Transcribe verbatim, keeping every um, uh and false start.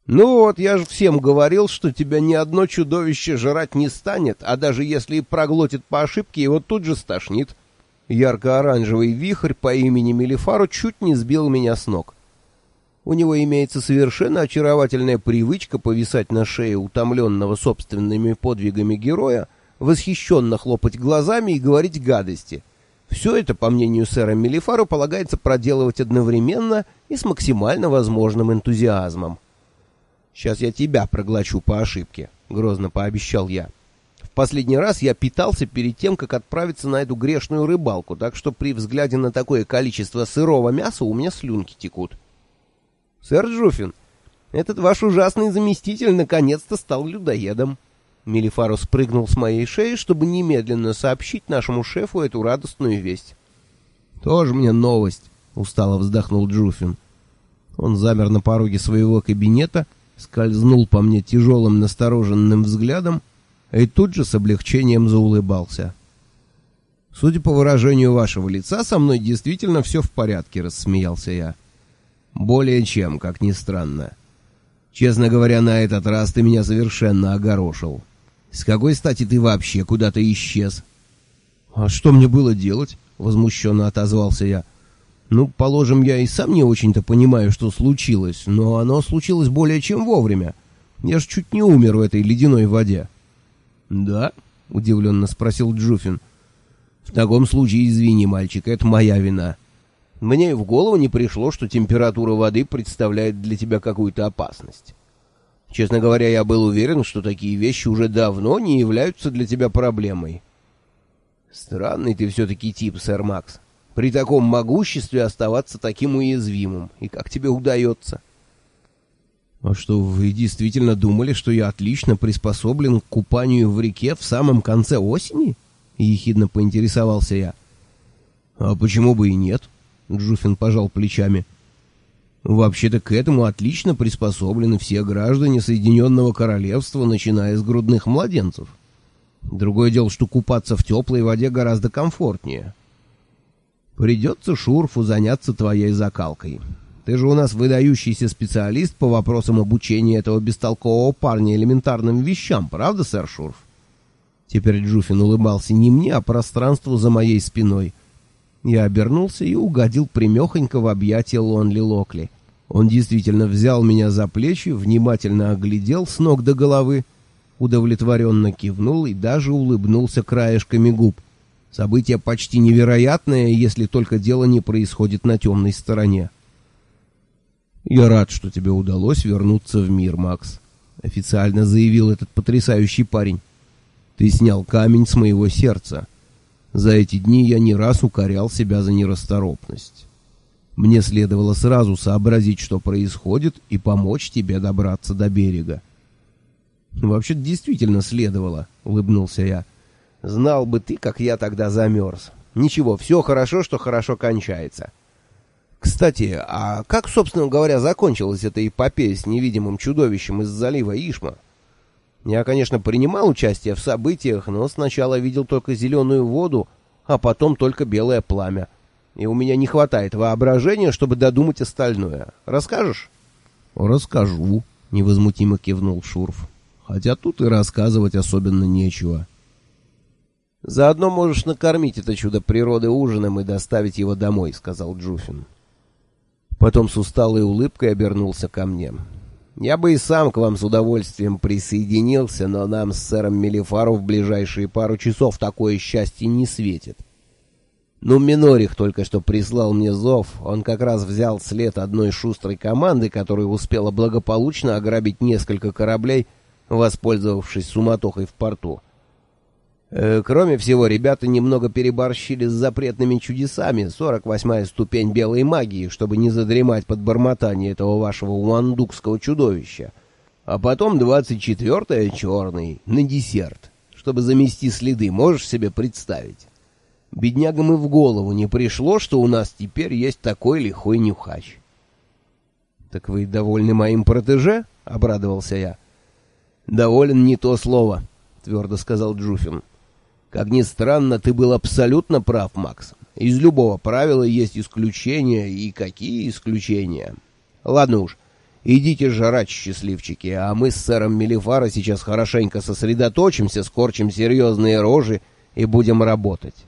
«Ну вот, я же всем говорил, что тебя ни одно чудовище жрать не станет, а даже если и проглотит по ошибке, его тут же стошнит». Ярко-оранжевый вихрь по имени Мелифару чуть не сбил меня с ног. У него имеется совершенно очаровательная привычка повисать на шее утомленного собственными подвигами героя, восхищенно хлопать глазами и говорить гадости. Все это, по мнению сэра Мелифару, полагается проделывать одновременно и с максимально возможным энтузиазмом. «Сейчас я тебя проглочу по ошибке», — грозно пообещал я. «В последний раз я питался перед тем, как отправиться на эту грешную рыбалку, так что при взгляде на такое количество сырого мяса у меня слюнки текут». «Сэр Джуффин, этот ваш ужасный заместитель наконец-то стал людоедом». Мелифару спрыгнул с моей шеи, чтобы немедленно сообщить нашему шефу эту радостную весть. «Тоже мне новость», — устало вздохнул Джуффин. Он замер на пороге своего кабинета, скользнул по мне тяжелым настороженным взглядом и тут же с облегчением заулыбался. «Судя по выражению вашего лица, со мной действительно все в порядке», — рассмеялся я. «Более чем, как ни странно. Честно говоря, на этот раз ты меня совершенно огорошил. С какой стати ты вообще куда-то исчез?» «А что мне было делать?» — возмущенно отозвался я. «Ну, положим, я и сам не очень-то понимаю, что случилось, но оно случилось более чем вовремя. Я ж чуть не умер в этой ледяной воде». «Да?» — удивленно спросил Джуффин. «В таком случае, извини, мальчик, это моя вина. Мне и в голову не пришло, что температура воды представляет для тебя какую-то опасность. Честно говоря, я был уверен, что такие вещи уже давно не являются для тебя проблемой». «Странный ты все-таки тип, сэр Макс. При таком могуществе оставаться таким уязвимым. И как тебе удается?» «А что, вы действительно думали, что я отлично приспособлен к купанию в реке в самом конце осени?» — ехидно поинтересовался я. «А почему бы и нет?» — Джуффин пожал плечами. «Вообще-то к этому отлично приспособлены все граждане Соединенного Королевства, начиная с грудных младенцев. Другое дело, что купаться в теплой воде гораздо комфортнее. Придется Шурфу заняться твоей закалкой. Ты же у нас выдающийся специалист по вопросам обучения этого бестолкового парня элементарным вещам, правда, сэр Шурф?» Теперь Джуффин улыбался не мне, а пространству за моей спиной. Я обернулся и угодил примехонько в объятия Лонли Локли. Он действительно взял меня за плечи, внимательно оглядел с ног до головы, удовлетворенно кивнул и даже улыбнулся краешками губ. Событие почти невероятное, если только дело не происходит на темной стороне. «Я рад, что тебе удалось вернуться в мир, Макс», — официально заявил этот потрясающий парень. «Ты снял камень с моего сердца. За эти дни я не раз укорял себя за нерасторопность. Мне следовало сразу сообразить, что происходит, и помочь тебе добраться до берега». «Вообще-то действительно следовало», — улыбнулся я. «Знал бы ты, как я тогда замерз. Ничего, все хорошо, что хорошо кончается. Кстати, а как, собственно говоря, закончилась эта эпопея с невидимым чудовищем из залива Ишма? Я, конечно, принимал участие в событиях, но сначала видел только зеленую воду, а потом только белое пламя. И у меня не хватает воображения, чтобы додумать остальное. Расскажешь?» «Расскажу», — невозмутимо кивнул Шурф. «Хотя тут и рассказывать особенно нечего». «Заодно можешь накормить это чудо природы ужином и доставить его домой», — сказал Джуффин. Потом с усталой улыбкой обернулся ко мне. «Я бы и сам к вам с удовольствием присоединился, но нам с сэром Мелифару в ближайшие пару часов такое счастье не светит. Ну, Минорих только что прислал мне зов, он как раз взял след одной шустрой команды, которая успела благополучно ограбить несколько кораблей, воспользовавшись суматохой в порту. Э, кроме всего, ребята немного переборщили с запретными чудесами, сорок восьмая ступень белой магии, чтобы не задремать под бормотание этого вашего уандукского чудовища. А потом двадцать четвертая черный, на десерт, чтобы замести следы, можешь себе представить? Беднягам и в голову не пришло, что у нас теперь есть такой лихой нюхач». «Так вы довольны моим протеже?» — обрадовался я. «Доволен не то слово», — твердо сказал Джуффин. «Как ни странно, ты был абсолютно прав, Макс. Из любого правила есть исключения, и какие исключения? Ладно уж, Идите жрать, счастливчики, а мы с сэром Мелифаро сейчас хорошенько сосредоточимся, скорчим серьезные рожи и будем работать.